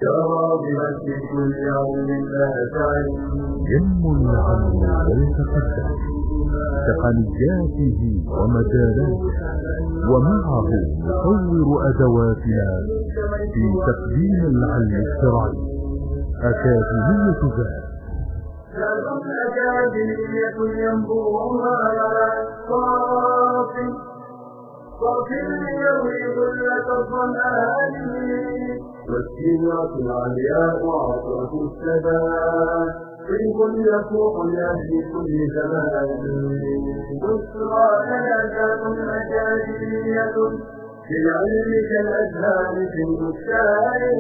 ينمو العلم ويتقدم تقنياته ومجالاته، ومعه نطور أدواتنا في تقديم العلم الشرعي. أكاديمية ذات أكاديمية ينبوها صافي ليروي ظلة الظمآن، والسيرة العلياء عطرة الثبات، طيب يفوح لأهل كل زمان. بشرى لنا أكاديمية في العلم كالأزهار في البستان.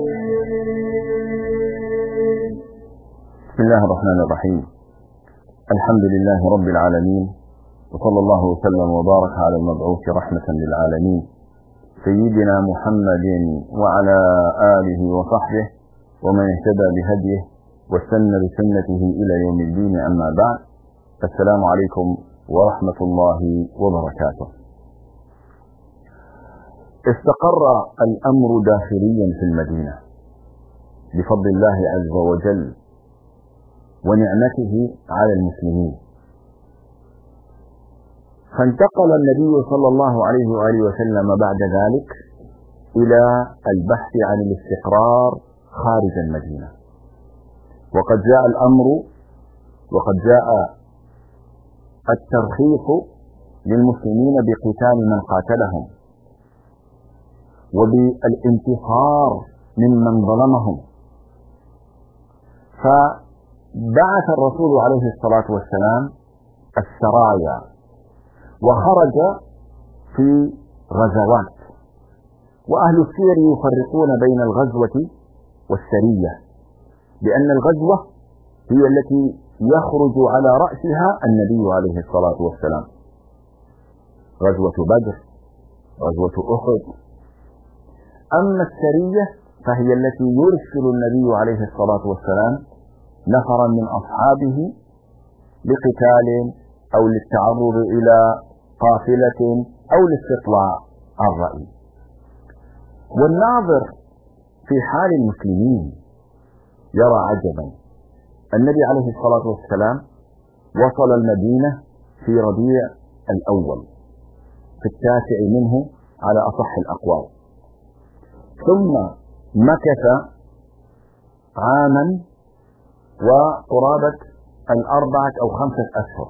بسم الله الرحمن الرحيم. الحمد لله رب العالمين، وصلى الله وسلم وبارك على المبعوث رحمة للعالمين سيدنا محمد وعلى آله وصحبه ومن اهتدى بهديه واستنى بسنته إلى يوم الدين. أما بعد، السلام عليكم ورحمة الله وبركاته. استقر الأمر داخليا في المدينة بفضل الله عز وجل ونعمته على المسلمين، فانتقل النبي صلى الله عليه وآله وسلم بعد ذلك إلى البحث عن الاستقرار خارج المدينة. وقد جاء الأمر وقد جاء الترخيص للمسلمين بقتال من قاتلهم وبالانتصار ممن ظلمهم. فبعث الرسول عليه الصلاة والسلام السرايا وخرج في غزوات، وأهل السير يفرقون بين الغزوة والسرية، لأن الغزوة هي التي يخرج على رأسها النبي عليه الصلاة والسلام، غزوة بدر، غزوة أحد. أما السرية فهي التي يرسل النبي عليه الصلاة والسلام نفرا من أصحابه لقتال أو للتعرض إلى قافلة أو لاستطلاع الرأي. والناظر في حال المسلمين يرى عجبا. النبي عليه الصلاة والسلام وصل المدينة في ربيع الأول في 9 منه على أصح الأقوال، ثم مكث عاما وقرابة 4 أو 5 أشهر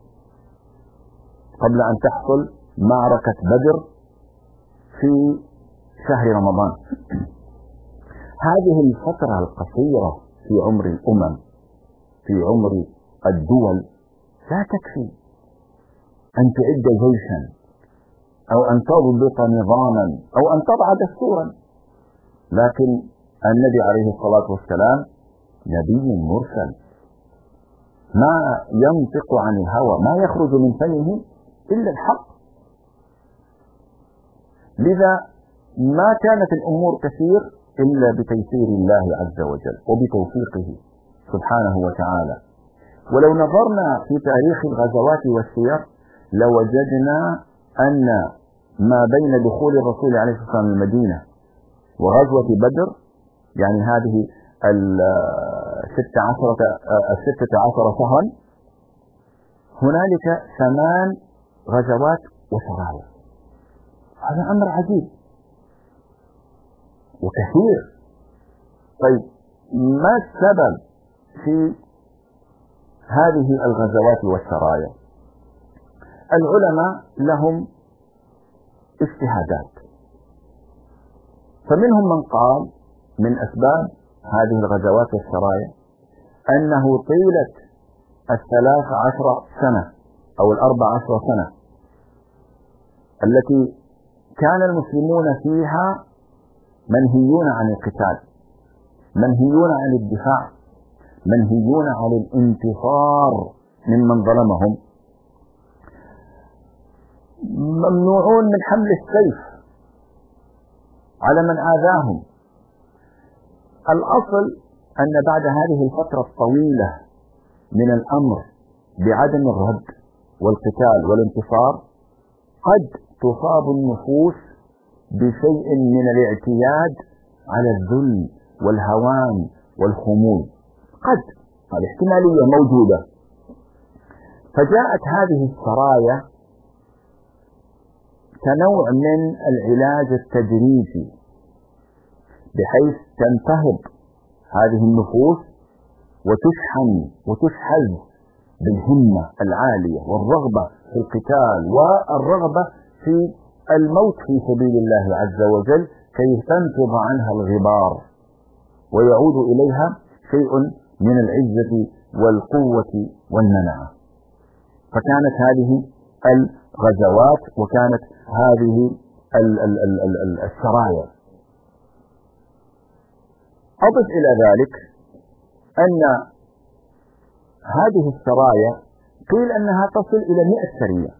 قبل أن تحصل معركة بدر في شهر رمضان. هذه الفترة القصيرة في عمر الأمم، في عمر الدول، لا تكفي أن تعد جيشا أو أن تضبط نظاما أو أن تضع دستورا، لكن النبي عليه الصلاة والسلام نبي مرسل ما ينطق عن الهوى، ما يخرج من فمه إلا الحق. لذا ما كانت الأمور تسير إلا بتيسير الله عز وجل وبتوفيقه سبحانه وتعالى. ولو نظرنا في تاريخ الغزوات والسير لوجدنا أن ما بين دخول الرسول عليه الصلاة والسلام المدينة وغزوة بدر، يعني هذه 16 شهرا، هنالك 8 غزوات وسرايا. هذا أمر عجيب وكثير. طيب، ما السبب في هذه الغزوات والسرايا؟ العلماء لهم اجتهادات، فمنهم من قال من أسباب هذه الغزوات والسرايا أنه طيلة 13 سنة أو 14 سنة التي كان المسلمون فيها منهيون عن القتال، منهيون عن الدفاع، منهيون عن الانتصار ممن ظلمهم، ممنوعون من حمل السيف على من آذاهم. الأصل أن بعد هذه الفترة الطويلة من الأمر بعدم الرد والقتال والانتصار قد تصاب النفوس بشيء من الاعتياد على الذل والهوان والخمول، قد هذه احتمالية موجودة. فجاءت هذه السرايا كنوع من العلاج التدريجي بحيث تنتهض هذه النفوس وتشحن وتشحذ بالهمة العالية والرغبة في القتال والرغبة في الموت في سبيل الله عز وجل كي تنفض عنها الغبار ويعود إليها شيء من العزة والقوة والمنعة. فكانت هذه الغزوات وكانت هذه السرايا. أضف إلى ذلك أن هذه السرايا قيل أنها تصل إلى 100 سرية،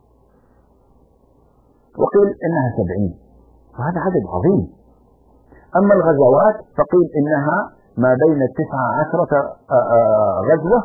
وقيل إنها 70، وهذا عدد عظيم. أما الغزوات فقيل إنها ما بين 19 غزوة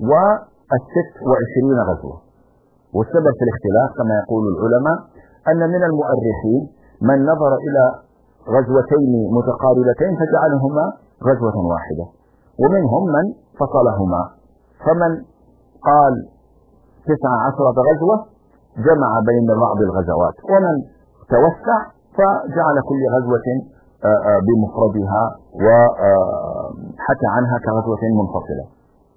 و26 غزوة. والسبب في الاختلاف كما يقول العلماء أن من المؤرخين من نظر إلى غزوتين متقاربتين فجعلهما غزوة واحدة، ومنهم من فصلهما، فمن قال 19 غزوة جمع بين بعض الغزوات، ومن توسع فجعل كل غزوة بمفردها وحكى عنها كغزوة منفصلة.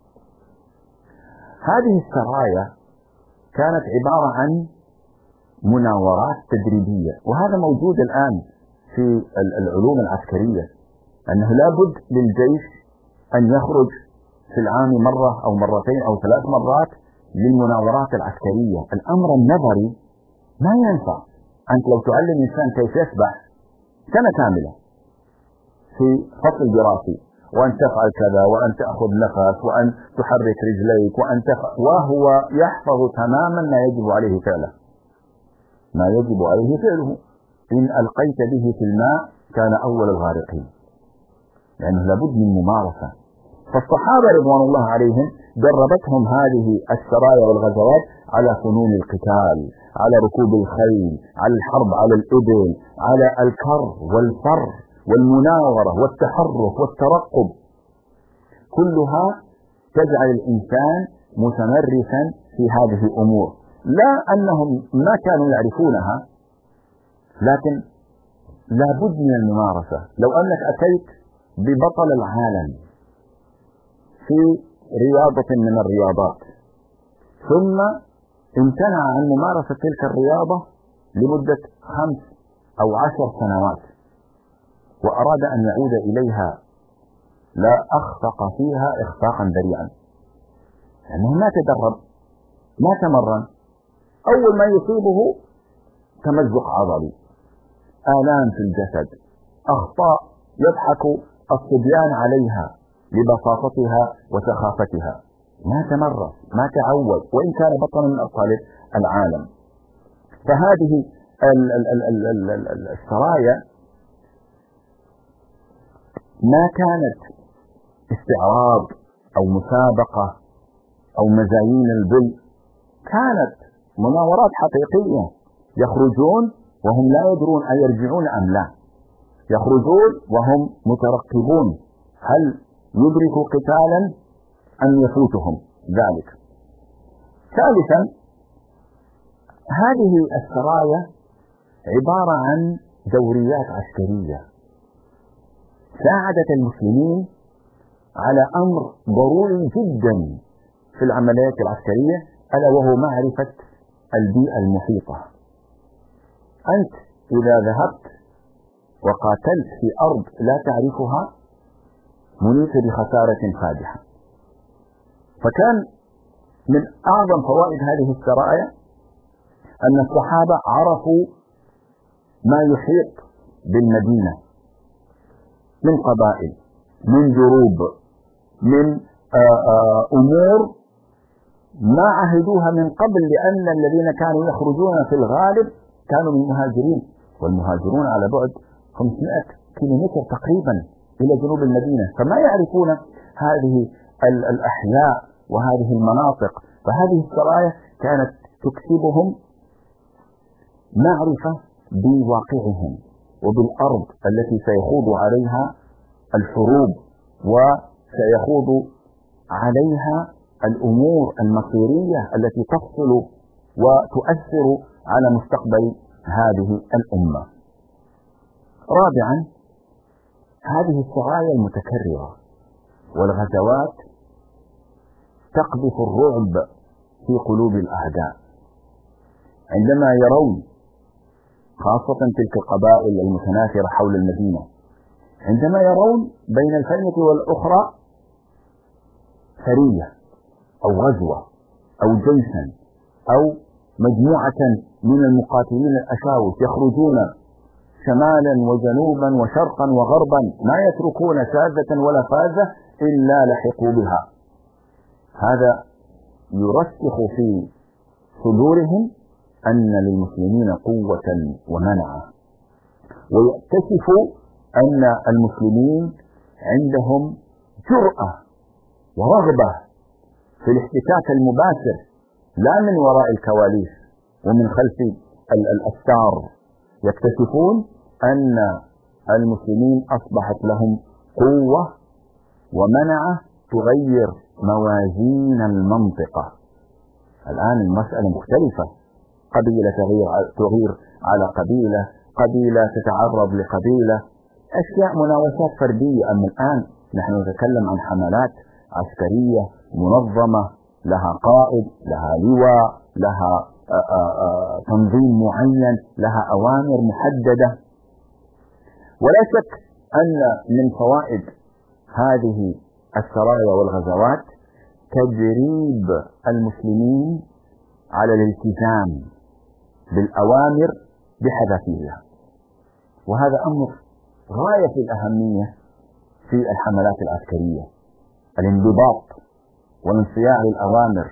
هذه السرايا كانت عبارة عن مناورات تدريبية، وهذا موجود الآن في العلوم العسكرية، أنه لا بد للجيش أن يخرج في العام مرة أو مرتين أو 3 مرات للمناورات العسكرية. الأمر النظري ما ينفع. أنت لو تعلم إنسان كيف يسبح سنة كاملة في فصل دراسي، وأن تفعل كذا وأن تأخذ نفس وأن تحرك رجليك وهو يحفظ تماما ما يجب عليه فعله، ما يجب عليه فعله. إن ألقيت به في الماء كان أول الغارقين، لأنه لابد من ممارسة. فالصحابة رضوان الله عليهم دربتهم هذه السرايا والغزوات على فنون القتال، على ركوب الخيل، على الحرب على الإبل، على الكر والفر والمناورة والتحرك والترقب، كلها تجعل الإنسان متمرسا في هذه الأمور. لا أنهم ما كانوا يعرفونها، لكن لا بد من الممارسة. لو أنك أتيت ببطل العالم في رياضة من الرياضات ثم امتنع عن ممارسة تلك الرياضة لمدة 5 أو 10 سنوات وأراد أن يعود إليها، لا أخفق فيها إخفاقا ذريعا، لأنه ما تدرب ما تمرن. أول ما يصيبه تمزق عضلي، آلام في الجسد، أخطاء يضحك الصبيان عليها لبساطتها وسخافتها، ما تمرس ما تعود وإن كان بطلا من أبطال العالم. فهذه السرايا ما كانت استعراض أو مسابقة أو مزايين البل، كانت مناورات حقيقية، يخرجون وهم لا يدرون أن يرجعون أم لا، يخرجون وهم مترقبون هل يدركوا قتالا أم يفوتهم ذلك. ثالثا، هذه السرايا عبارة عن دوريات عسكرية ساعدت المسلمين على أمر ضروري جدا في العمليات العسكرية، ألا وهو معرفة البيئة المحيطة. أنت إذا ذهبت وقاتلت في أرض لا تعرفها منيت بخسارة فادحة. فكان من أعظم فوائد هذه السرايا أن الصحابة عرفوا ما يحيط بالمدينة من قبائل، من دروب، من أمور ما عهدوها من قبل، لأن الذين كانوا يخرجون في الغالب كانوا من المهاجرين، والمهاجرون على بعد 500 كيلومتر تقريبا إلى جنوب المدينة، فما يعرفون هذه الأحياء وهذه المناطق. فهذه السرايا كانت تكسبهم معرفة بواقعهم وبالأرض التي سيخوض عليها الحروب وسيخوض عليها الأمور المصيرية التي تفصل وتؤثر على مستقبل هذه الأمة. رابعا، هذه السرايا المتكررة والغزوات تقذف الرعب في قلوب الأعداء عندما يرون، خاصة تلك القبائل المتناثرة حول المدينة، عندما يرون بين الفينة والأخرى سرية أو غزوة أو جيشا أو مجموعة من المقاتلين الأشاوس يخرجون شمالا وجنوبا وشرقا وغربا، ما يتركون شاذة ولا فاذة إلا لحقوا بها. هذا يرسخ في صدورهم أن للمسلمين قوة ومنعة، ويكتشف أن المسلمين عندهم جرأة ورغبة في الاحتكاك المباشر، لا من وراء الكواليس ومن خلف الأستار. يكتشفون أن المسلمين أصبحت لهم قوة ومنعة تغير موازين المنطقة. الآن المسألة مختلفة، قبيلة تغير على قبيلة، قبيلة تتعرض لقبيلة، أشياء مناوشات فردية. أما الآن نحن نتكلم عن حملات عسكرية منظمة، لها قائد، لها لواء، لها تنظيم معين، لها أوامر محددة. ولا شك أن من فوائد هذه السرايا والغزوات تدريب المسلمين على الالتزام بالأوامر بحذافيرها، وهذا أمر غاية في الأهمية في الحملات العسكرية، الانضباط والانصياع للأوامر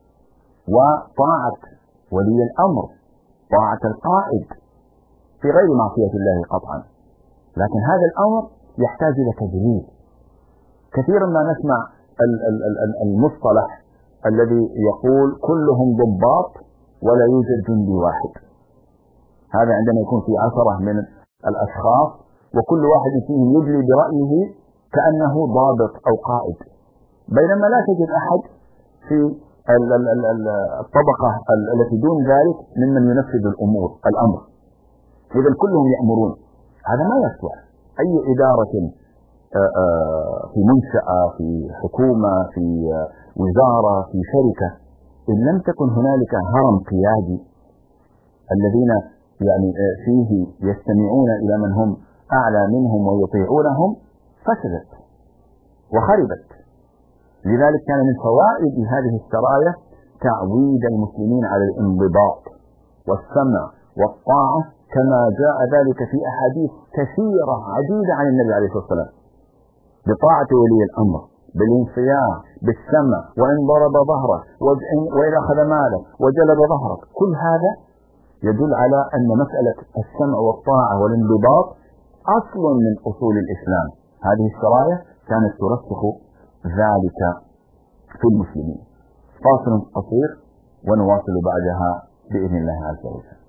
وطاعة ولي الأمر، طاعة القائد في غير معصية الله قطعا. لكن هذا الأمر يحتاج إلى تدريب. كثيرا ما نسمع المصطلح الذي يقول كلهم ضباط ولا يوجد جندي واحد. هذا عندما يكون في 10 من الأشخاص وكل واحد فيهم يدلي برأيه كأنه ضابط أو قائد، بينما لا تجد أحد في الطبقة التي دون ذلك ممن ينفذ الأمر. إذا كلهم يأمرون، هذا ما يصلح. أي إدارة في منشأة، في حكومة، في وزارة، في شركة، إن لم تكن هنالك هرم قيادي الذين يعني فيه يستمعون إلى من هم أعلى منهم ويطيعونهم، فسدت وخربت. لذلك كان من فوائد هذه السرايا تعويد المسلمين على الانضباط والسمع والطاعة، كما جاء ذلك في أحاديث كثيرة عديدة عن النبي عليه الصلاة والسلام، بطاعة ولي الأمر، بالانصياع، بالسمع، وإن ضرب ظهرك، وإن أخذ مالك وجلب ظهرك. كل هذا يدل على أن مسألة السمع والطاعة والانضباط أصل من أصول الإسلام. هذه السرايا كانت ترسخ ذلك في المسلمين. فاصل قصير ونواصل بعدها بإذن الله عز وجل.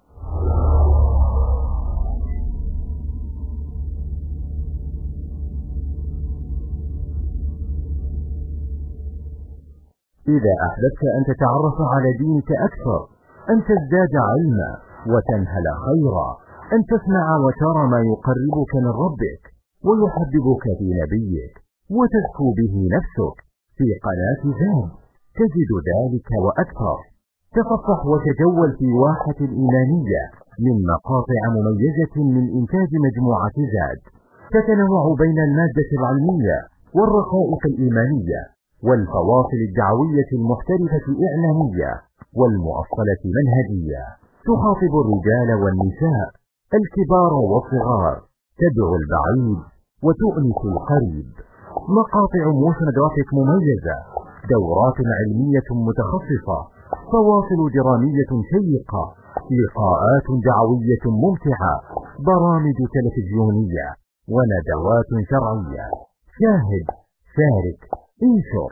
إذا أحببت أن تتعرف على دينك أكثر، أن تزداد علما وتنهل خيرا، أن تسمع وترى ما يقربك من ربك ويحببك في نبيك وتزكو به نفسك، في قناة زاد تجد ذلك وأكثر. تصفح وتجول في واحة الإيمانية من مقاطع مميزة من إنتاج مجموعة زاد، تتنوع بين المادة العلمية والرقائق الإيمانية والفواصل الدعوية المختلفة إعلامية والمؤصلة منهجية، تخاطب الرجال والنساء، الكبار والصغار، تدعو البعيد وتؤنس القريب. مقاطع موشن جرافيك مميزة، دورات علمية متخصصة، فواصل درامية شيقة، لقاءات دعوية ممتعة، برامج تلفزيونية وندوات شرعية. شاهد، شارك، انشر.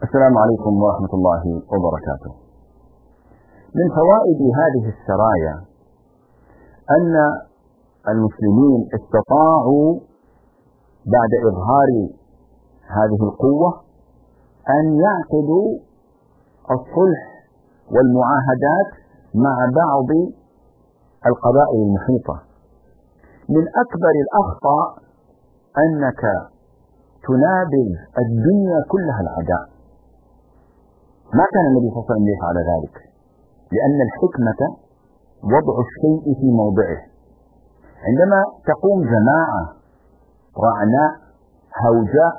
السلام عليكم ورحمة الله وبركاته. من فوائد هذه السرايا أن المسلمين استطاعوا بعد إظهار هذه القوة أن يعقدوا الصلح والمعاهدات مع بعض القبائل المحيطة. من أكبر الأخطاء أنك تنابذ الدنيا كلها العداء. ما كان النبي صلى الله عليه وسلم يفعل ذلك، لأن الحكمة وضع الشيء في موضعه. عندما تقوم جماعة رعناء هوجاء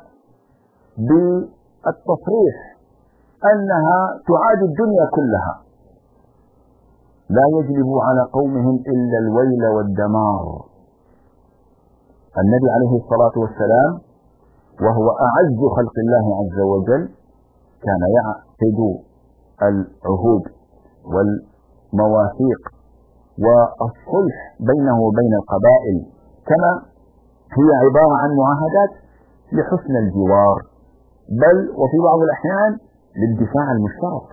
بالتصريح أنها تعادي الدنيا كلها، لا يجلب على قومهم إلا الويل والدمار. النبي عليه الصلاة والسلام وهو أعز خلق الله عز وجل كان يعقد العهود والمواثيق والصلح بينه وبين القبائل، كما هي عبارة عن معاهدات لحسن الجوار، بل وفي بعض الأحيان للدفاع المشترك،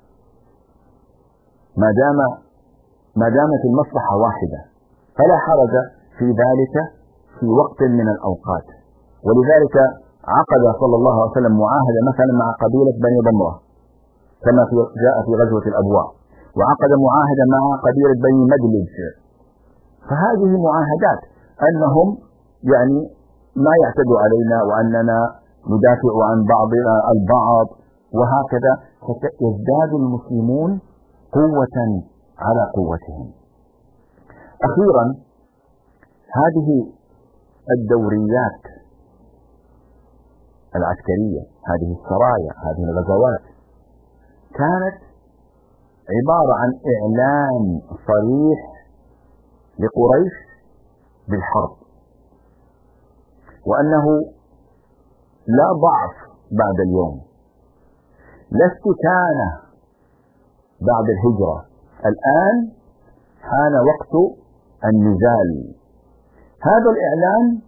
ما دامت المصلحة واحدة فلا حرج في ذلك في وقت من الأوقات. ولذلك عقد صلى الله عليه وسلم معاهدة مثلا مع قبيلة بني ضمرة كما جاء في غزوة الأبواء، وعقد معاهدة مع قبيلة بني مدلج. فهذه معاهدات أنهم يعني ما يعتدوا علينا وأننا ندافع عن بعضنا البعض، وهكذا يزداد المسلمون قوة على قوتهم. أخيرا، هذه الدوريات العسكرية، هذه السرايا، هذه الغزوات كانت عبارة عن إعلان صريح لقريش بالحرب، وأنه لا ضعف بعد اليوم، لا استكانة بعد الهجرة، الآن حان وقت النزال. هذا الإعلان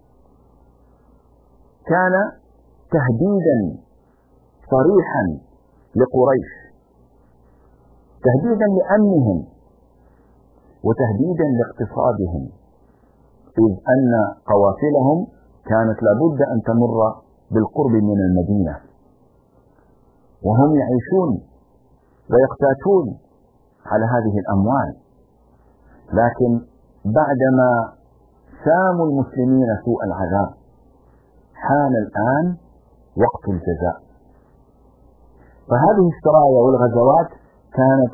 كان تهديدا صريحا لقريش، تهديدا لأمنهم وتهديدا لاقتصادهم، إذ أن قوافلهم كانت لابد أن تمر بالقرب من المدينة، وهم يعيشون ويقتاتون على هذه الأموال. لكن بعدما ساموا المسلمين سوء العذاب حان الآن وقت الجزاء. فهذه السرايا والغزوات كانت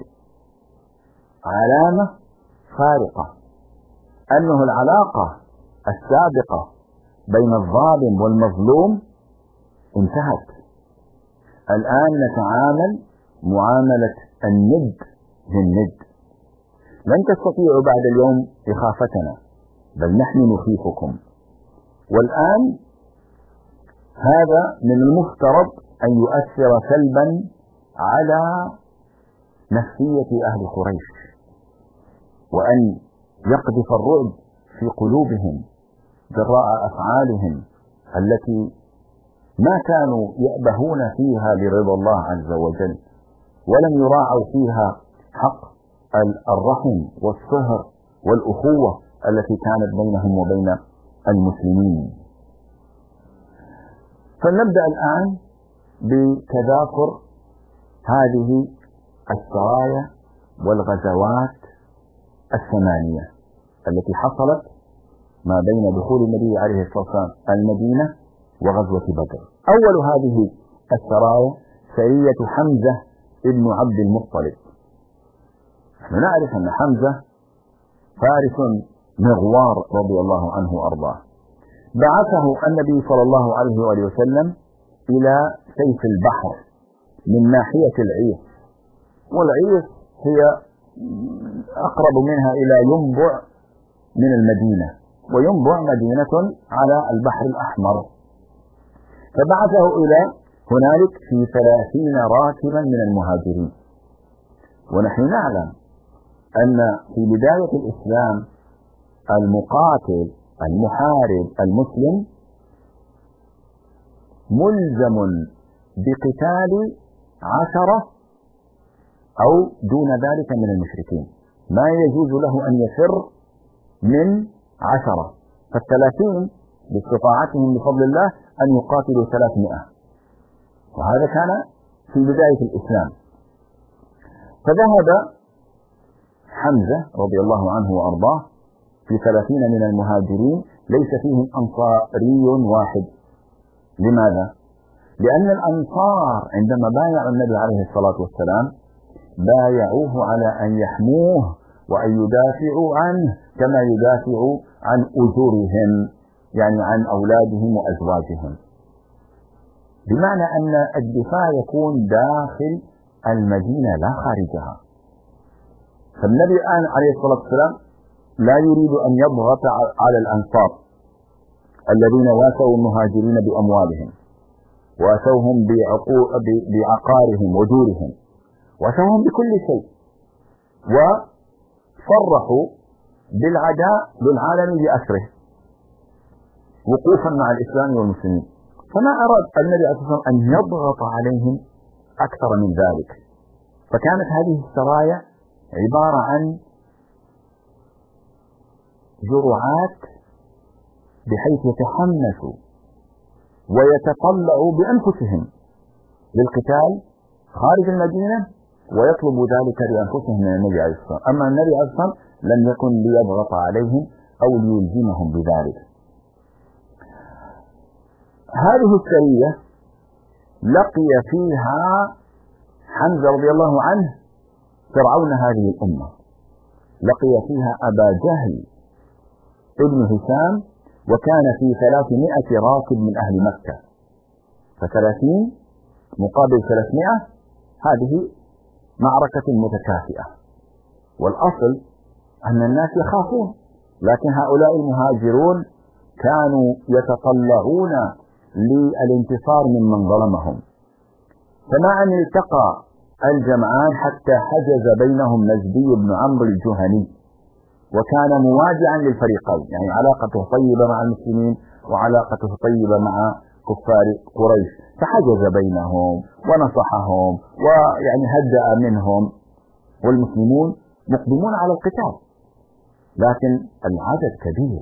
علامة فارقة، أنه العلاقة السابقة بين الظالم والمظلوم انتهت. الآن نتعامل معاملة الند بالند. لن تستطيعوا بعد اليوم إخافتنا، بل نحن نخيفكم. والآن هذا من المفترض أن يؤثر سلبا على نفسية أهل قريش، وأن يقذف الرعب في قلوبهم جراء أفعالهم التي ما كانوا يأبهون فيها لرضا الله عز وجل، ولم يراعوا فيها حق الرحم والصهر والأخوة التي كانت بينهم وبين المسلمين. فلنبدأ الآن بتذاكر هذه السرايا والغزوات الثمانية التي حصلت ما بين دخول النبي عليه الصلاة والسلام المدينة وغزوة بدر. أول هذه السرايا سرية حمزة ابن عبد المطلب. نحن نعرف أن حمزة فارس مغوار رضي الله عنه وأرضاه. بعثه النبي صلى الله عليه وآله وسلم إلى سيف البحر من ناحية العيس، والعيس هي أقرب منها إلى ينبع من المدينة، وينبع مدينة على البحر الأحمر. فبعثه إلى هنالك في 30 راكبا من المهاجرين. ونحن نعلم أن في بداية الإسلام المقاتل المحارب المسلم ملزم بقتال 10 أو دون ذلك من المشركين، ما يجوز له أن يفر من 10، فال30 باستطاعتهم بفضل الله أن يقاتلوا 300، وهذا كان في بداية الإسلام. فذهب حمزة رضي الله عنه وأرضاه في 30 من المهاجرين ليس فيهم أنصاري واحد. لماذا؟ لأن الأنصار عندما بايعوا النبي عليه الصلاة والسلام بايعوه على أن يحموه وأن يدافعوا عنه كما يدافعوا عن أجورهم، يعني عن أولادهم وأزواجهم، بمعنى أن الدفاع يكون داخل المدينة لا خارجها. فالنبي الآن عليه الصلاة والسلام لا يريد أن يضغط على الأنصار الذين واسوا المهاجرين بأموالهم، واسوهم بعقارهم ودورهم، واسوهم بكل شيء، وصرحوا بالعداء للعالم بأسره وقوفا مع الإسلام والمسلمين. فما أراد النبي عليه الصلاة والسلام أن يضغط عليهم أكثر من ذلك. فكانت هذه السرايا عبارة عن جرعات بحيث يتحمسوا ويتطلعوا بأنفسهم للقتال خارج المدينة ويطلبوا ذلك لأنفسهم من النبي عليه الصلاة والسلام. أما النبي عليه الصلاة والسلام لم يكن ليضغط عليهم أو ليلزمهم بذلك. هذه السرية لقي فيها حمزة رضي الله عنه فرعون هذه الأمة، لقي فيها أبا جهل ابن هشام، وكان في 300 راكب من أهل مكة، ف30 مقابل 300، هذه معركة متكافئة. والأصل أن الناس يخافون، لكن هؤلاء المهاجرون كانوا يتطلعون للانتصار ممن ظلمهم. فما أن التقى الجمعان حتى حجز بينهم نجدي بن عمرو الجهني، وكان موادعا للفريقين، يعني علاقته طيبة مع المسلمين وعلاقته طيبة مع كفار قريش، فحجز بينهم ونصحهم ويعني هدأ منهم، والمسلمون مقدمون على القتال لكن العدد كبير.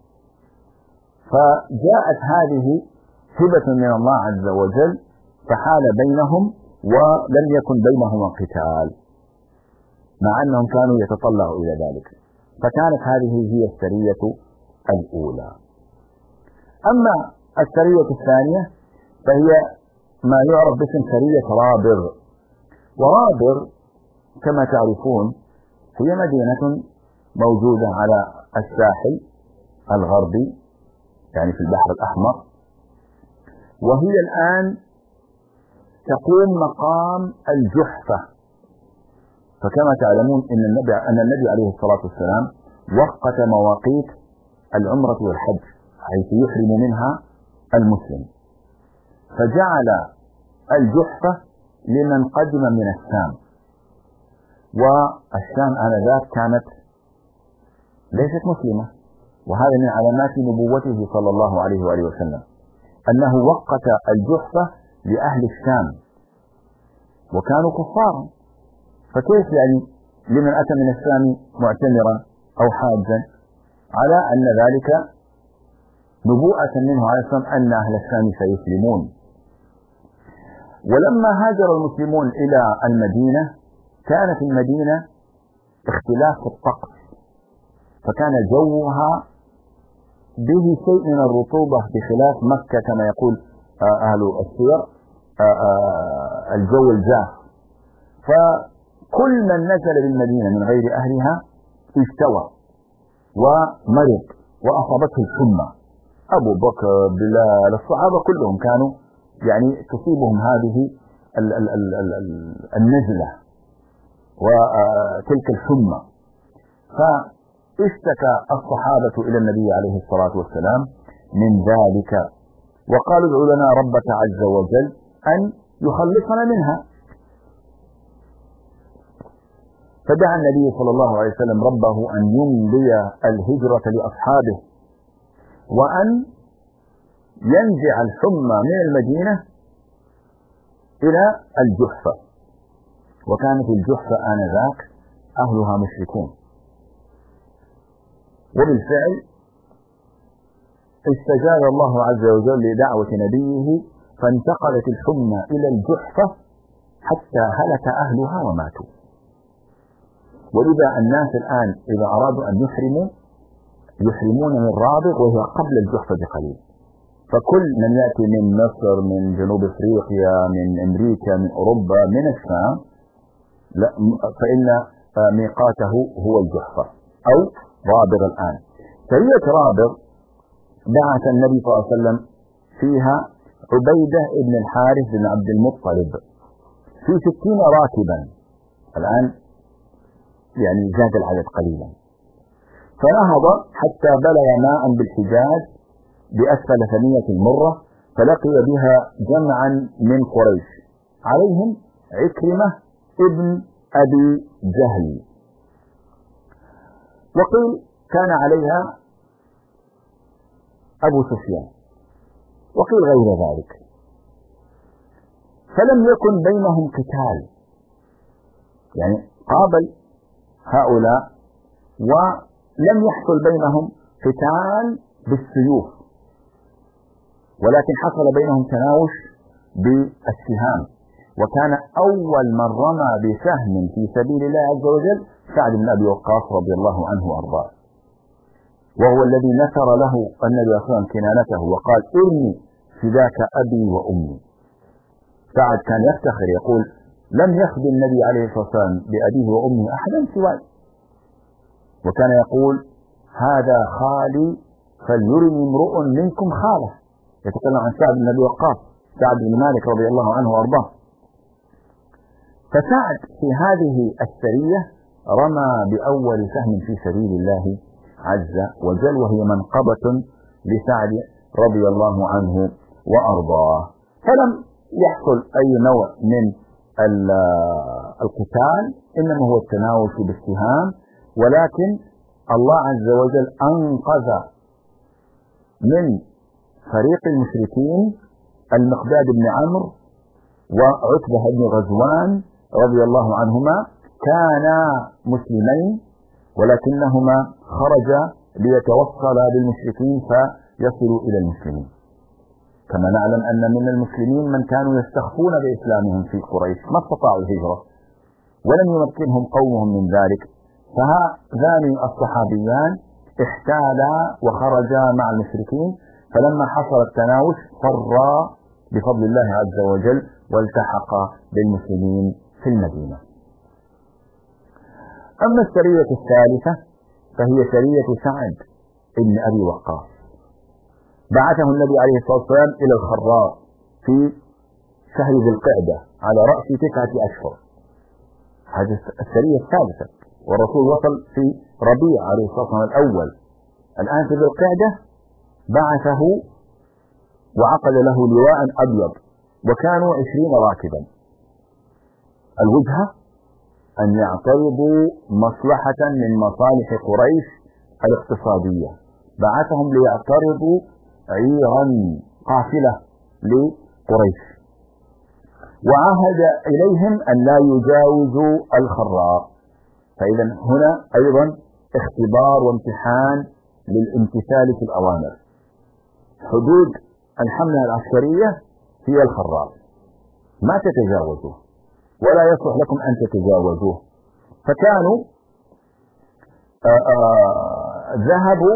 فجاءت هذه هبة من الله عز وجل فحال بينهم ولم يكن بينهما قتال، مع أنهم كانوا يتطلعوا إلى ذلك. فكانت هذه هي السرية الأولى. أما السرية الثانية فهي ما يعرف باسم سرية رابغ. ورابغ كما تعرفون هي مدينة موجودة على الساحل الغربي، يعني في البحر الأحمر، وهي الآن تقوم مقام الجحفة. فكما تعلمون أن النبي عليه الصلاة والسلام وقت مواقيت العمرة والحج حيث يحرم منها المسلم، فجعل الجحفة لمن قدم من الشام، والشام آنذاك كانت ليست مسلمة، وهذا من علامات نبوته صلى الله عليه وآله وسلم أنه وقت الجحفة لأهل الشام وكانوا كفارا، فكيف يعني لمن أتى من الشام معتمرا أو حاجا، على أن ذلك نبوءة منه عليه السلام أن أهل الشام سيسلمون. ولما هاجر المسلمون إلى المدينة كان في المدينة اختلاف في الطقس، فكان جوها به شيء من الرطوبة بخلاف مكة كما يقول أهل السير الجو الجاف. فكل من نزل بالمدينة من غير أهلها اشتوى ومرض وأصابته الحمى، أبو بكر بلال الصحابة كلهم كانوا يعني تصيبهم هذه النزلة وتلك الحمى. فاشتكى الصحابة إلى النبي عليه الصلاة والسلام من ذلك، وقالوا ادع لنا ربك عز وجل أن يخلصنا منها. فدعا النبي صلى الله عليه وسلم ربه أن يمضي الهجرة لأصحابه وأن ينزع الحمى من المدينة إلى الجحفة، وكانت الجحفة آنذاك أهلها مشركون، وبالفعل استجاب الله عز وجل لدعوة نبيه فانتقلت الحمى إلى الجحفة حتى هلك أهلها وماتوا. ولذا الناس الآن إذا أرادوا أن يحرمون من رابغ وهي قبل الجحفة بقليل. فكل من يأتي من مصر، من جنوب أفريقيا، من أمريكا، من أوروبا، من الشام، فإن ميقاته هو الجحفة أو رابغ. الآن سرية رابغ بعث النبي صلى الله عليه وسلم فيها عبيدة بن الحارث بن عبد المطلب في 60 راكبا. الآن يعني زاد العدد قليلا، فنهض حتى بلغ ماء بالحجاز بأسفل ثنية المرة، فلقي بها جمعا من قريش عليهم عكرمة ابن أبي جهل، وقيل كان عليها أبو سفيان، وقيل غير ذلك. فلم يكن بينهم قتال، يعني قابل هؤلاء ولم يحصل بينهم قتال بالسيوف، ولكن حصل بينهم تناوش بالسهام. وكان أول من رمى بسهم في سبيل الله عز وجل سعد بن أبي وقاص رضي الله عنه وأرضاه، وهو الذي نثر له النبي صلى الله عليه وسلم كنانته وقال: ارمي فداك أبي وأمي. سعد كان يفتخر يقول: لم يخدم النبي عليه الصلاة والسلام بأبيه وأمه أحدا سواي. وكان يقول: هذا خالي فليرني امرؤ منكم خاله. يتكلم عن سعد بن أبي وقاص، سعد بن مالك رضي الله عنه وأرضاه. فسعد في هذه السرية رمى بأول سهم في سبيل الله عز وجل، وهي منقبة لسعد رضي الله عنه وأرضاه. فلم يحصل أي نوع من القتال، إنما هو التناوش بالسهام. ولكن الله عز وجل أنقذ من فريق المشركين المقداد بن عمرو وعتبة بن غزوان رضي الله عنهما، كانا مسلمين ولكنهما خرجا ليتوصلا بالمشركين فيصلوا إلى المسلمين. كما نعلم أن من المسلمين من كانوا يستخفون بإسلامهم في قريش، ما استطاعوا الهجرة ولم يمكنهم قومهم من ذلك، فهذان الصحابيان احتالا وخرجا مع المشركين، فلما حصل التناوش فرا بفضل الله عز وجل والتحق بالمسلمين في المدينة. أما السرية الثالثة فهي سرية سعد بن أبي وقاص. بعثه النبي عليه الصلاة والسلام إلى الخراء في شهر ذي القعدة على رأس 9 أشهر. هذه السرية الثالثة، والرسول وصل في ربيع عليه الصلاة والسلام الأول. الآن في ذي القعدة بعثه وعقد له لواء أبيض، وكانوا 20 راكبا. الوجهة أن يعترضوا مصلحة من مصالح قريش الاقتصادية، بعثهم ليعترضوا عيرا قافلة لقريش، وعهد إليهم أن لا يجاوزوا الخراء. فإذا هنا أيضا اختبار وامتحان للامتثال في الأوامر. حدود الحملة العسكرية هي الخراء، ما تتجاوزوه ولا يصلح لكم أن تتجاوزوه. فكانوا ذهبوا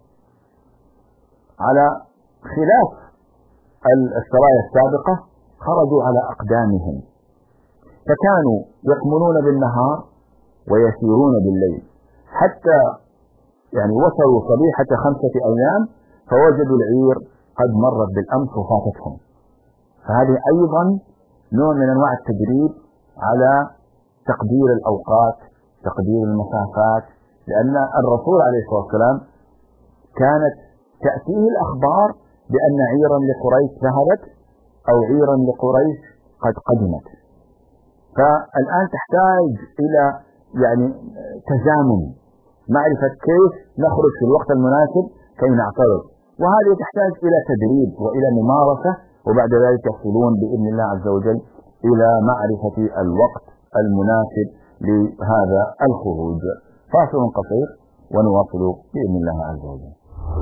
على خلاف السرايا السابقة، خرجوا على أقدامهم، فكانوا يكمنون بالنهار ويسيرون بالليل، حتى يعني وصلوا صبيحة 5 أيام فوجدوا العير قد مرت بالأمس وفاتتهم. فهذه أيضا نوع من أنواع التدريب على تقدير الأوقات، تقدير المسافات، لأن الرسول عليه الصلاة والسلام كانت تأتيه الأخبار بأن عيرا لقريش ذهبت أو عيرا لقريش قد قدمت. فالآن تحتاج إلى يعني تزامن، معرفة كيف نخرج في الوقت المناسب كي نعترض، وهذه تحتاج إلى تدريب وإلى ممارسة، وبعد ذلك يصلون بإذن الله عز وجل إلى معرفة الوقت المناسب لهذا الخروج. فاصل قصير ونواصل بإذن الله عز وجل.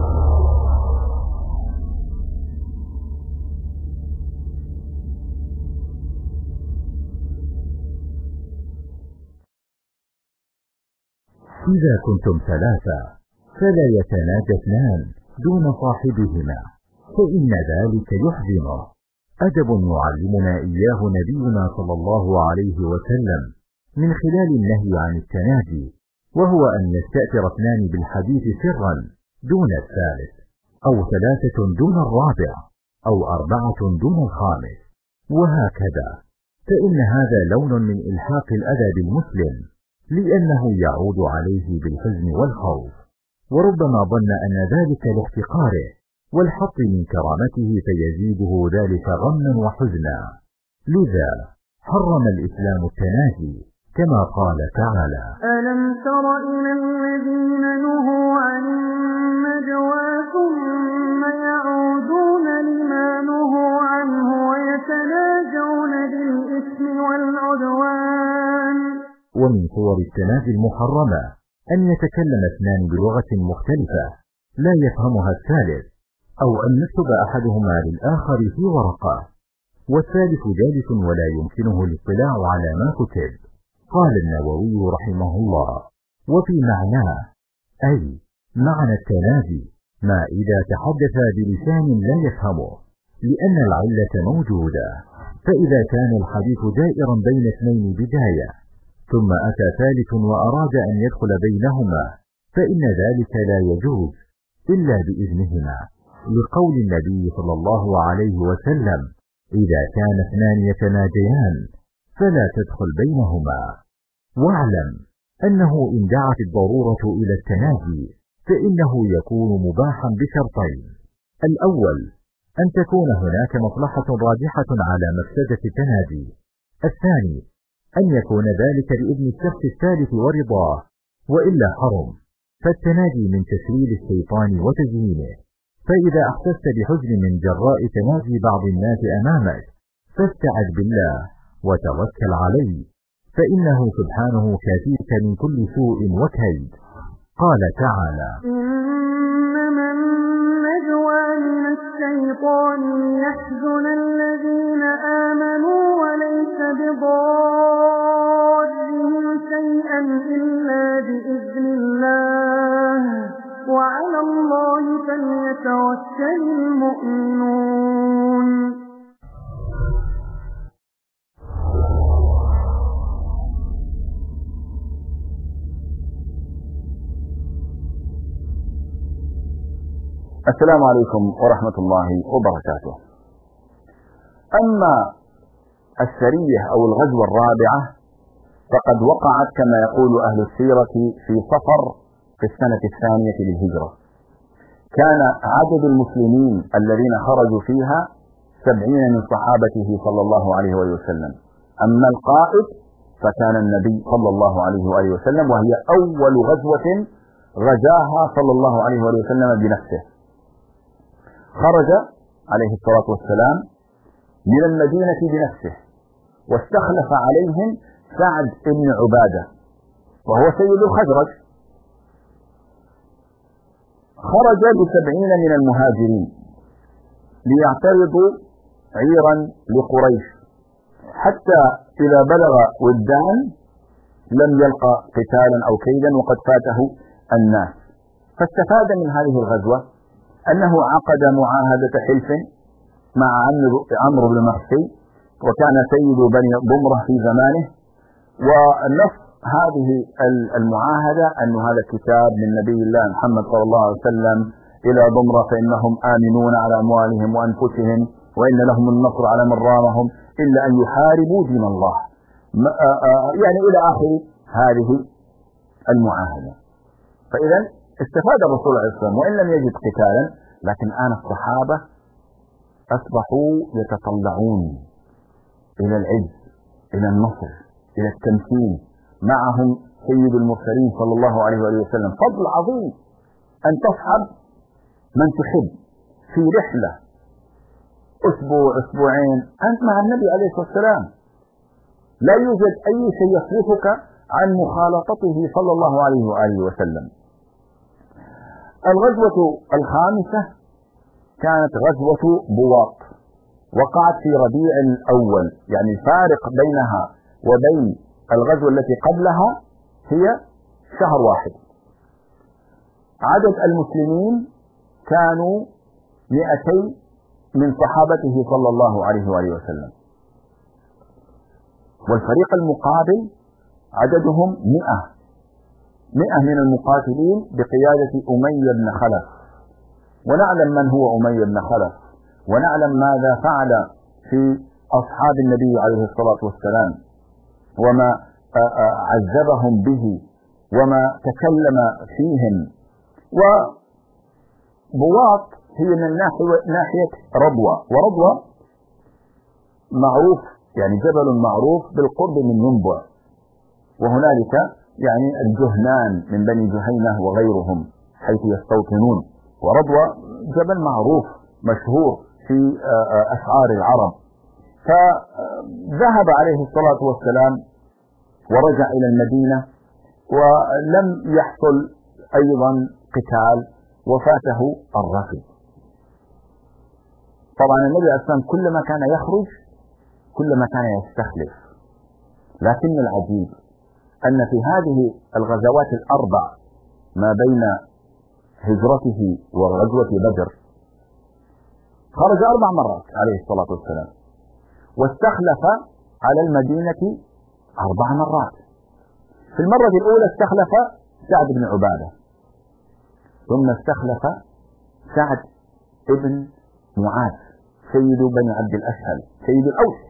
إذا كنتم ثلاثة فلا يتناجى اثنان دون صاحبهما فإن ذلك يحزنه. أدب يعلمنا إياه نبينا صلى الله عليه وسلم من خلال النهي عن التناجي، وهو أن يستأثر اثنان بالحديث سرا دون الثالث، أو ثلاثة دون الرابع، أو أربعة دون الخامس، وهكذا، فإن هذا لون من إلحاق الأذى بالمسلم، لأنه يعود عليه بالحزن والخوف، وربما ظن أن ذلك لاحتقاره والحط من كرامته فيزيده ذلك غما وحزنا. لذا حرم الإسلام التناجي كما قال تعالى: ألم تر إلى الذين نهوا عن النجوى ثم يعودون لما نهوا عنه ويتناجون بالإثم والعدوان. ومن صور التناجي المحرمة أن يتكلم اثنان بلغة مختلفة لا يفهمها الثالث، أو أن يكتب أحدهما للآخر في ورقة والثالث جالس ولا يمكنه الاطلاع على ما كتب. قال النووي رحمه الله: وفي معناه أي معنى التناجي ما إذا تحدث بلسان لا يفهمه، لأن العلة موجودة، فإذا كان الحديث دائرا بين اثنين بداية ثم أتى ثالث وأراد أن يدخل بينهما فإن ذلك لا يجوز إلا بإذنهما، لقول النبي صلى الله عليه وسلم: إذا كان اثنان يتناجيان فلا تدخل بينهما. واعلم أنه إن دعت الضرورة إلى التناجي فإنه يكون مباحا بشرطين: الأول أن تكون هناك مصلحة راجحة على مفسدة التناجي، الثاني أن يكون ذلك بإذن الشخص الثالث ورضاه، وإلا حرم، فالتناجي من تسويل الشيطان وتزيينه. فإذا أحسست بحزن من جراء تناجي بعض الناس أمامك فاستعذ بالله وتوكل عليه، فإنه سبحانه كافيك من كل سوء وكيد. قال تعالى: إنما النجوى من الشيطان ليحزن الذين آمنوا وليس بضارهم شيئا إلا بإذن الله وعلى الله فليتوكل المؤمنون. السلام عليكم ورحمة الله وبركاته. أما السرية أو الغزوة الرابعة فقد وقعت كما يقول أهل السيرة في صفر في السنة الثانية للهجرة. كان عدد المسلمين الذين خرجوا فيها 70 من صحابته صلى الله عليه وسلم. أما القائد فكان النبي صلى الله عليه وسلم، وهي أول غزوة غزاها صلى الله عليه وسلم بنفسه. خرج عليه الصلاة والسلام من المدينة بنفسه واستخلف عليهم سعد بن عبادة وهو سيد الخزرج. خرج ب70 من المهاجرين ليعترضوا عيرا لقريش، حتى إذا بلغ ودان لم يلقى قتالا أو كيدا وقد فاته الناس. فاستفاد من هذه الغزوة أنه عقد معاهدة حلف مع عمرو بن مرثي، وكان سيد بني ضمرة في زمانه. ونص هذه المعاهدة أن هذا كتاب من نبي الله محمد صلى الله عليه وسلم إلى ضمرة فإنهم آمنون على أموالهم وأنفسهم وإن لهم النصر على من رامهم إلا أن يحاربوا دين الله، يعني إلى آخر هذه المعاهدة. فإذا استفاد الرسول عليه الصلاة والسلام وإن لم يجد قتالا، لكن الآن الصحابة أصبحوا يتطلعون إلى العز، إلى النصر، إلى التمكين. معهم سيد المرسلين صلى الله عليه وسلم. فضل عظيم أن تصحب من تحب في رحلة أسبوع أسبوعين، أنت مع النبي عليه الصلاة والسلام لا يوجد أي شيء يصرفك عن مخالطته صلى الله عليه وآله وسلم. الغزوة الخامسة كانت غزوة بواط، وقعت في ربيع الأول، يعني الفارق بينها وبين الغزوة التي قبلها هي شهر واحد. عدد المسلمين كانوا 200 من صحابته صلى الله عليه وآله وسلم، والفريق المقابل عددهم 100 من المقاتلين بقيادة أمية بن خلف، ونعلم من هو أمية بن خلف، ونعلم ماذا فعل في أصحاب النبي عليه الصلاة والسلام، وما عذبهم به، وما تكلم فيهم. وبواط هي من ناحية رضوى، ورضوى معروف يعني جبل معروف بالقرب من ينبع، وهنالك يعني الجهنان من بني جهينة وغيرهم حيث يستوطنون، ورضوى جبل معروف مشهور في أشعار العرب. فذهب عليه الصلاة والسلام ورجع إلى المدينة، ولم يحصل أيضا قتال، وفاته الركب. طبعا النبي عليه الصلاة والسلام كلما كان يخرج كلما كان يستخلف، لكن العجيب أن في هذه الغزوات الأربع ما بين هجرته وغزوة بدر خرج 4 مرات عليه الصلاة والسلام، واستخلف على المدينة 4 مرات. في المرة الأولى استخلف سعد بن عبادة، ثم استخلف سعد بن معاذ سيد بني عبد الأشهل سيد الأوس،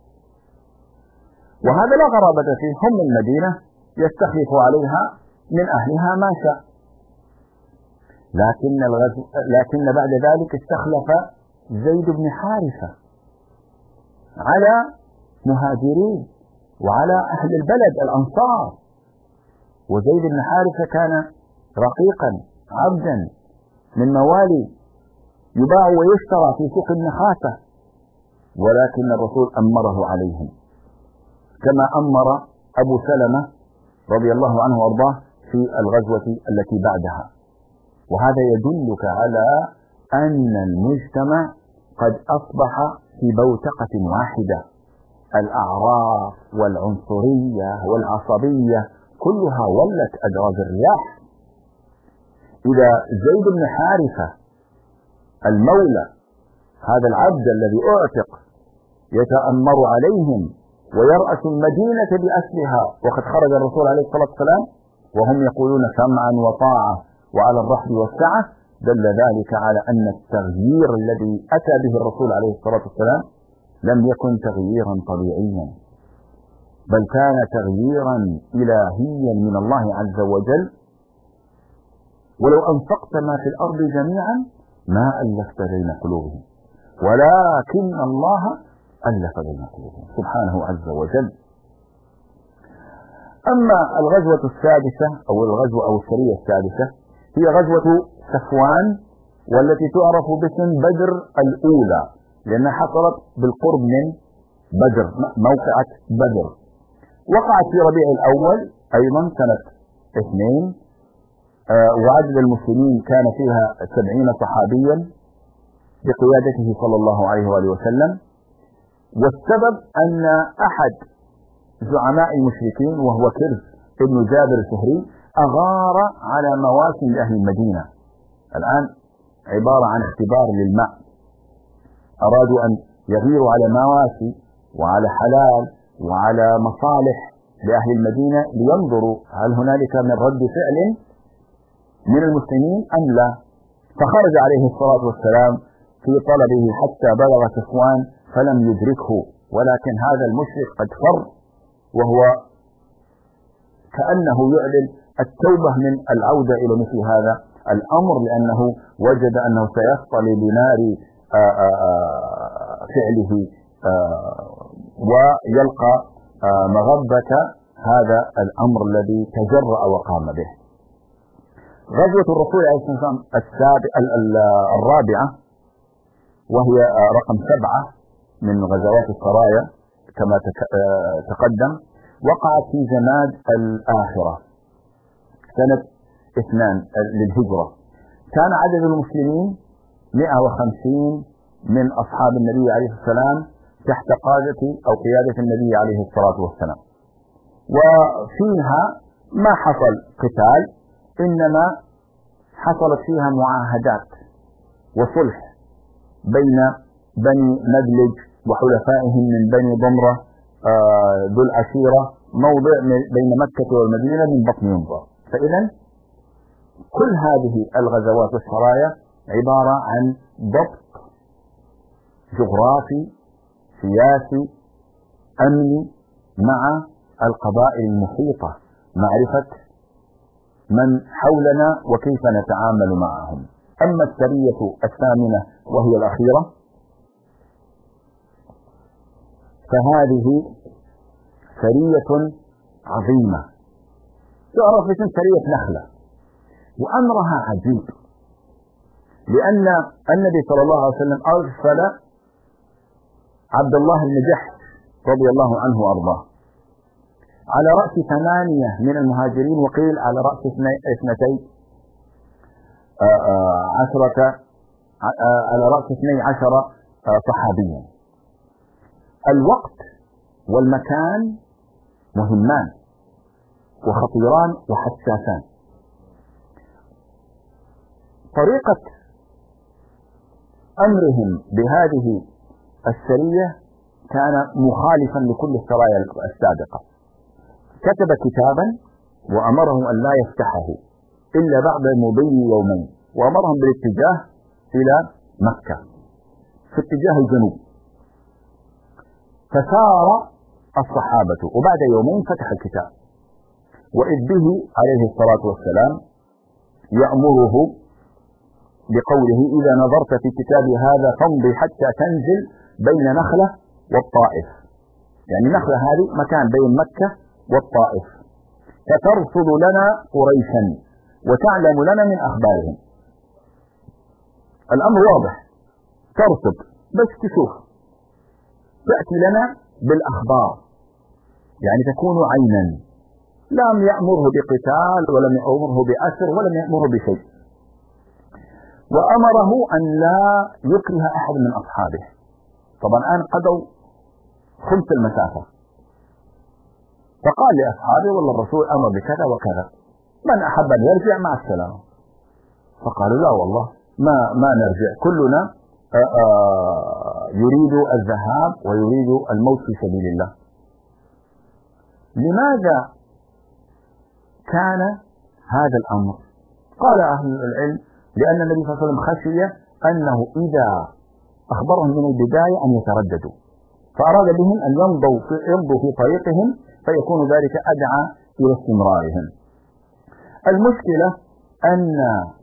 وهذا لا غرابة فيه، هم المدينة يستخلف عليها من أهلها ما شاء. لكن بعد ذلك استخلف زيد بن حارثة على مهاجرين وعلى أهل البلد الأنصار، وزيد بن حارثة كان رقيقا عبدا من موالي يباع ويشترى في سوق النخاسة، ولكن الرسول أمره عليهم كما أمر أبو سلمة رضي الله عنه وارضاه في الغزوة التي بعدها. وهذا يدلك على أن المجتمع قد أصبح في بوتقة واحدة، الأعراف والعنصرية والعصبية كلها ولت أدراج الرياح. إذا زيد بن حارثة المولى هذا العبد الذي أعتق يتأمر عليهم ويرأس المدينة بأسرها، وقد خرج الرسول عليه الصلاة والسلام وهم يقولون سمعا وطاعة وعلى الرحب والسعة، دل ذلك على أن التغيير الذي أتى به الرسول عليه الصلاة والسلام لم يكن تغييرا طبيعيا، بل كان تغييرا إلهيا من الله عز وجل. ولو أنفقت ما في الأرض جميعا ما ألفت بين قلوبهم ولكن الله ألف بين قلوبهم سبحانه عز وجل. أما الغزوة السادسة أو الغزوة أو السرية السادسة هي غزوة صفوان، والتي تعرف باسم بدر الأولى، لأنها حصلت بالقرب من بدر، موقعة بدر. وقعت في ربيع الأول أيضا سنة 2، وعدد المسلمين كان فيها 70 صحابيا بقيادته صلى الله عليه وآله وسلم. والسبب أن أحد زعماء المشركين وهو كرز ابن جابر الفهري أغار على مواسم أهل المدينة، الآن عبارة عن اختبار للماء، أرادوا أن يغيروا على مواسي وعلى حلال وعلى مصالح لأهل المدينة لينظروا هل هنالك من رد فعل من المسلمين أم لا. فخرج عليه الصلاة والسلام في طلبه حتى بلغ صفوان فلم يدركه، ولكن هذا المشرك قد فر وهو كأنه يعلن التوبة من العودة إلى مثل هذا الأمر، لأنه وجد أنه سيصطلي بنار فعله ويلقى مغبة هذا الأمر الذي تجرأ وقام به. غزوة الرسول عليه الصلاة والسلام الرابعة وهي رقم 7 من غزوات السرايا كما تقدم وقعت في جماد الآخرة سنة 2 للهجرة. كان عدد المسلمين 150 من أصحاب النبي عليه السلام تحت قيادة النبي عليه الصلاة والسلام، وفيها ما حصل قتال، إنما حصلت فيها معاهدات وصلح بين بني مدلج وحلفائهم من بني ضمرة ذو العشيرة، موضع بين مكة والمدينة من بطن ينظر. فإذا كل هذه الغزوات والسرايا عبارة عن ضبط جغرافي سياسي أمني مع القبائل المحيطة، معرفة من حولنا وكيف نتعامل معهم. أما السرية الثامنة وهي الأخيرة فهذه سرية عظيمة تعرف باسم سرية نخلة، وأمرها عجيب، لأن النبي صلى الله عليه وسلم أرسل عبد الله بن جحش رضي الله عنه وأرضاه على رأس 8 من المهاجرين، وقيل على رأس 12 صحابيا. الوقت والمكان مهمان وخطيران وحساسان. طريقة أمرهم بهذه السرية كان مخالفا لكل السرايا السابقة. كتب كتابا وأمرهم أن لا يفتحه إلا بعد مضي يومين، وأمرهم بالاتجاه إلى مكة في اتجاه الجنوب. فسار الصحابة وبعد يومين فتح الكتاب، وإذ به عليه الصلاة والسلام يأمره بقوله: إذا نظرت في كتاب هذا فامضي حتى تنزل بين نخلة والطائف، يعني نخلة هذه مكان بين مكة والطائف، فترصد لنا قريشا وتعلم لنا من أخبارهم. الأمر واضح، ترصد بس تشوف، تأتي لنا بالأخبار، يعني تكون عينا. لم يأمره بقتال ولم يأمره بأسر ولم يأمره بشيء، وأمره أن لا يكره أحد من أصحابه. طبعا الآن قضوا 5 المسافة، فقال لأصحابه: والله الرسول أمر بكذا وكذا، من أحب أن يرجع مع السلامة. فقالوا: لا والله ما نرجع، كلنا يريد الذهاب ويريد الموت في سبيل الله. لماذا كان هذا الأمر؟ قال أهل العلم: لأن النبي صلى الله عليه وسلم خشي أنه إذا أخبرهم من البداية أن يترددوا، فأراد بهم أن يمضوا في طريقهم، فيكون ذلك أدعى إلى استمرارهم. المشكلة أن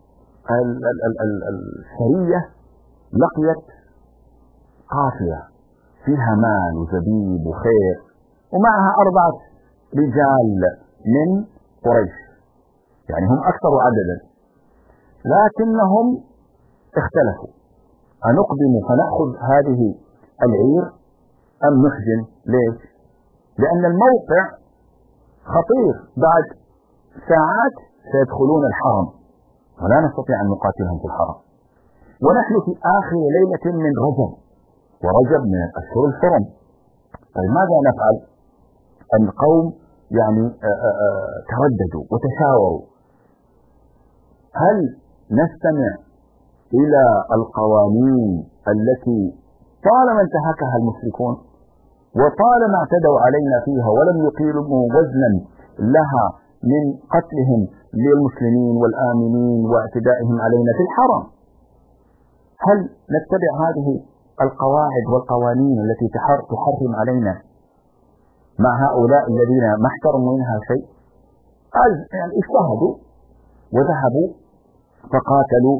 السرية لقيت قافلة فيها مال وزبيب وخير، ومعها 4 رجال من قريش، يعني هم أكثر عددا، لكنهم اختلفوا: أنقدم فنأخذ هذه العير أم نحجن؟ ليش؟ لأن الموقع خطير، بعد ساعات سيدخلون الحرم ولا نستطيع أن نقاتلهم في الحرم، ونحن في آخر ليلة من رجب، ورجب من الأشهر الحرم. طيب ماذا نفعل؟ القوم يعني ترددوا وتشاوروا: هل نستمع إلى القوانين التي طالما انتهكها المشركون وطالما اعتدوا علينا فيها ولم يقيموا وزنا لها من قتلهم للمسلمين والآمنين واعتدائهم علينا في الحرم، هل نتبع هذه القواعد والقوانين التي تحرم علينا مع هؤلاء الذين ما احترموا منها شيء؟ يعني اجتهدوا وذهبوا فقاتلوا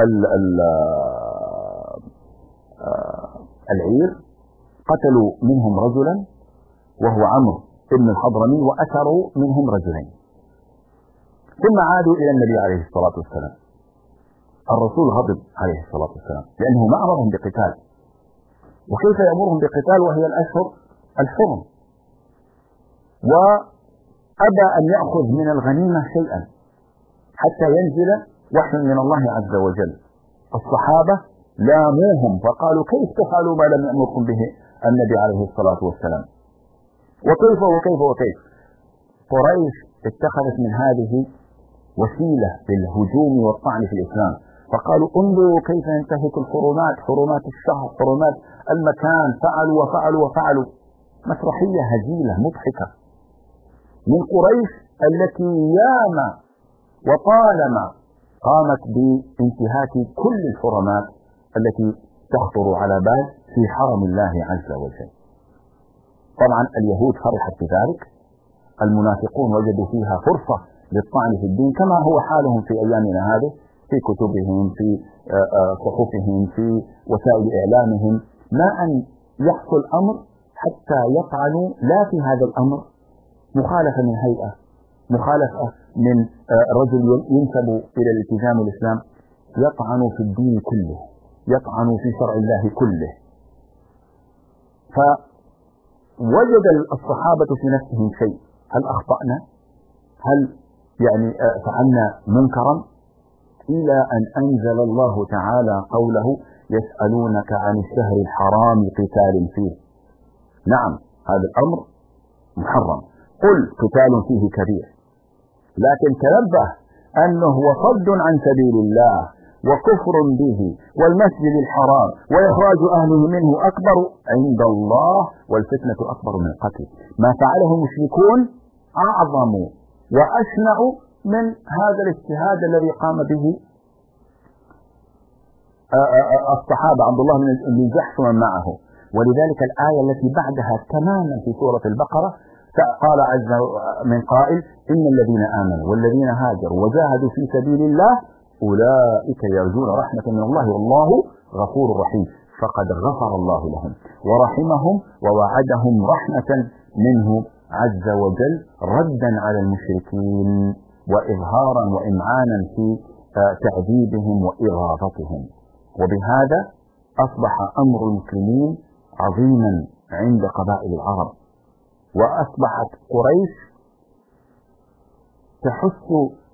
العير، قتلوا منهم رجلا وهو عمرو بن الحضرمي، وأسروا منهم رجلين، ثم عادوا إلى النبي عليه الصلاة والسلام. الرسول غضب عليه الصلاة والسلام لأنه ما أمرهم بقتال، وكيف يأمرهم بقتال وهي الأشهر الحرم، وأبى أن يأخذ من الغنيمة شيئا حتى ينزل وحي من الله عز وجل. الصحابة لاموهم فقالوا كيف تفعلوا ما لم يأمركم به النبي عليه الصلاة والسلام، وكيف وكيف وكيف. قريش اتخذت من هذه وسيلة للهجوم والطعن في الإسلام، فقالوا انظروا كيف ينتهك الحرمات، حرمات الشهر، حرمات المكان، فعلوا وفعلوا وفعلوا. مسرحية هزيلة مضحكة من قريش التي ياما وطالما قامت بانتهاك كل الحرمات التي تخطر على بال في حرم الله عز وجل. طبعا اليهود فرحت بذلك، المنافقون وجدوا فيها فرصة للطعن في الدين كما هو حالهم في أيامنا هذه، في كتبهم، في صحفهم، في وسائل إعلامهم، ما أن يحصل أمر حتى يطعنوا لا في هذا الأمر مخالفة من هيئة، مخالفة من رجل ينسب إلى الالتزام الإسلام، يطعنوا في الدين كله، يطعنوا في شرع الله كله. فوجد الصحابة في نفسهم شيء، هل أخطأنا؟ هل يعني فعلنا منكرا؟ إلى أن أنزل الله تعالى قوله يسألونك عن الشهر الحرام قتال فيه. نعم هذا الأمر محرم، قل قتال فيه كبير، لكن تنبه أنه هو صد عن سبيل الله وكفر به والمسجد الحرام وإخراج أهله منه أكبر عند الله والفتنة أكبر من القتل. ما فعله المشركون أعظم وأشنع من هذا الاجتهاد الذي قام به الصحابة عبد الله بن جحش ومن معه. ولذلك الآية التي بعدها تماما في سورة البقرة قال عز من قائل إن الذين آمنوا والذين هاجروا وجاهدوا في سبيل الله أولئك يرجون رحمة من الله والله غفور رحيم. فقد غفر الله لهم ورحمهم ووعدهم رحمة منه عز وجل ردا على المشركين وإظهارا وإمعانا في تعذيبهم وإغاظتهم. وبهذا أصبح أمر المسلمين عظيما عند قبائل العرب، وأصبحت قريش تحس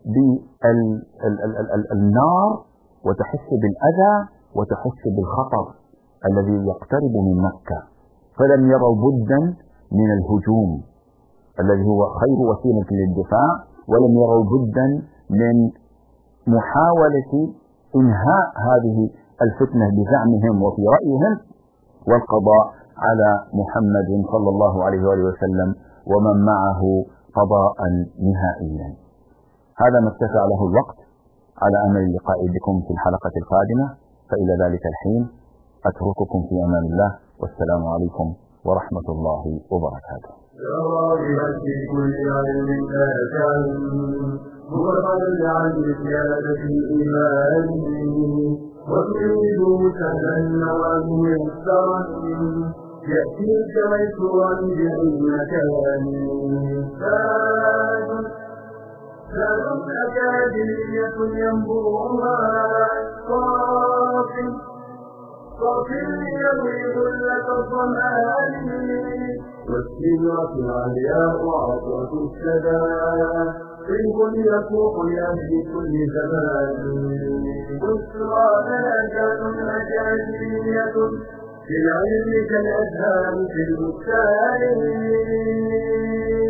بالنار وتحس بالأذى وتحس بالخطر الذي يقترب من مكة، فلم يروا بدا من الهجوم الذي هو خير وسيلة للدفاع، ولم يروا بدا من محاولة إنهاء هذه الفتنة بزعمهم وفي رأيهم والقضاء على محمد صلى الله عليه وآله وسلم ومن معه قضاء نهائيا. هذا ما اتسع له الوقت، على أمل اللقاء بكم في الحلقة القادمة، فإلى ذلك الحين أترككم في أمان الله، والسلام عليكم ورحمة الله وبركاته. في كل علم مبرد عن زيادة الإيمان وتريد سهلا وميسرا يأتيك ميسورا بأي مكان سال أكاديمية ينبوعها صافي يروي ظلة الظمآن والسدرة العلياء عطرة السدى طيب يفوق لأهل كل زمان بشرى ملكة أكاديمية في العلم كالأزهار في البستان.